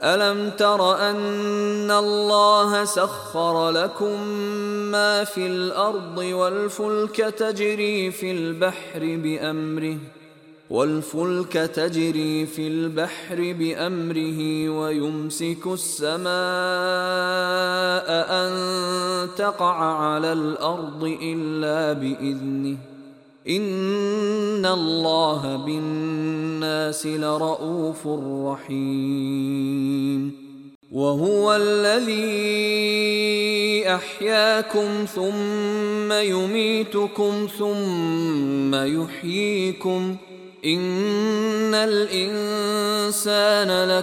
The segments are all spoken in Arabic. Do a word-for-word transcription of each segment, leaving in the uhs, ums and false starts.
ألم تر أن الله سخر لكم ما في الأرض والفلك تجري في البحر بأمره والفلك تجري في البحر بأمره ويمسك السماء أن تقع على الأرض إلا بإذنه إن الله بالناس لرءوف رحيم وهو الذي أحياكم ثم يميتكم ثم يحييكم إن الإنسان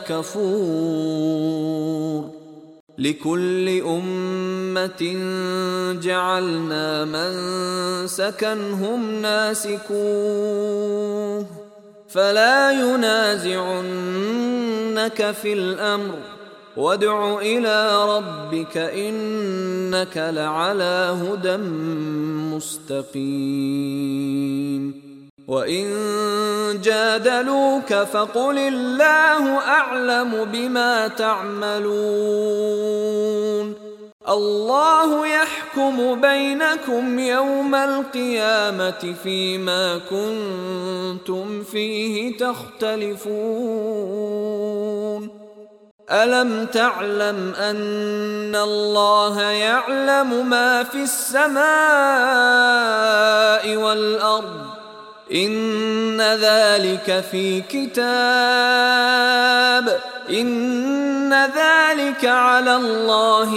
لكفور لكل أمة جعلنا منسكا هم ناسكوه فلا ينازعنك في الأمر وادع إلى ربك إنك لعلى هدى مستقيم وإن جادلوك فقل الله أعلم بما تعملون الله يحكم بينكم يوم القيامة فيما كنتم فيه تختلفون ألم تعلم أن الله يعلم ما في السماء والأرض إن ذلك في كتاب إن ذلك على الله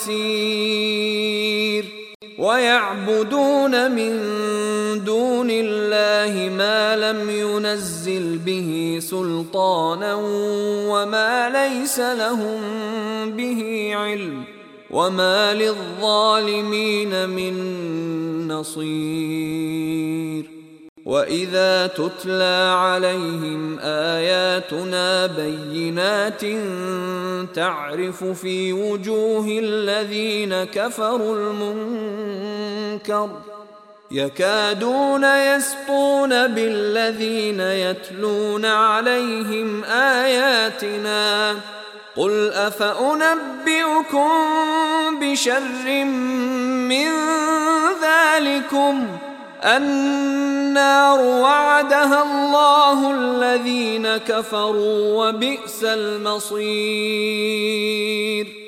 يسير ويعبدون من دون الله ما لم ينزل به سلطانا وما ليس لهم به علم وما للظالمين من نصير وإذا تتلى عليهم آياتنا بينات تعرف في وجوه الذين كفروا المنكر يكادون يسطون بالذين يتلون عليهم آياتنا قل أفأنبئكم بشر من ذلكم النار وعدها الله الذين كفروا وبئس المصير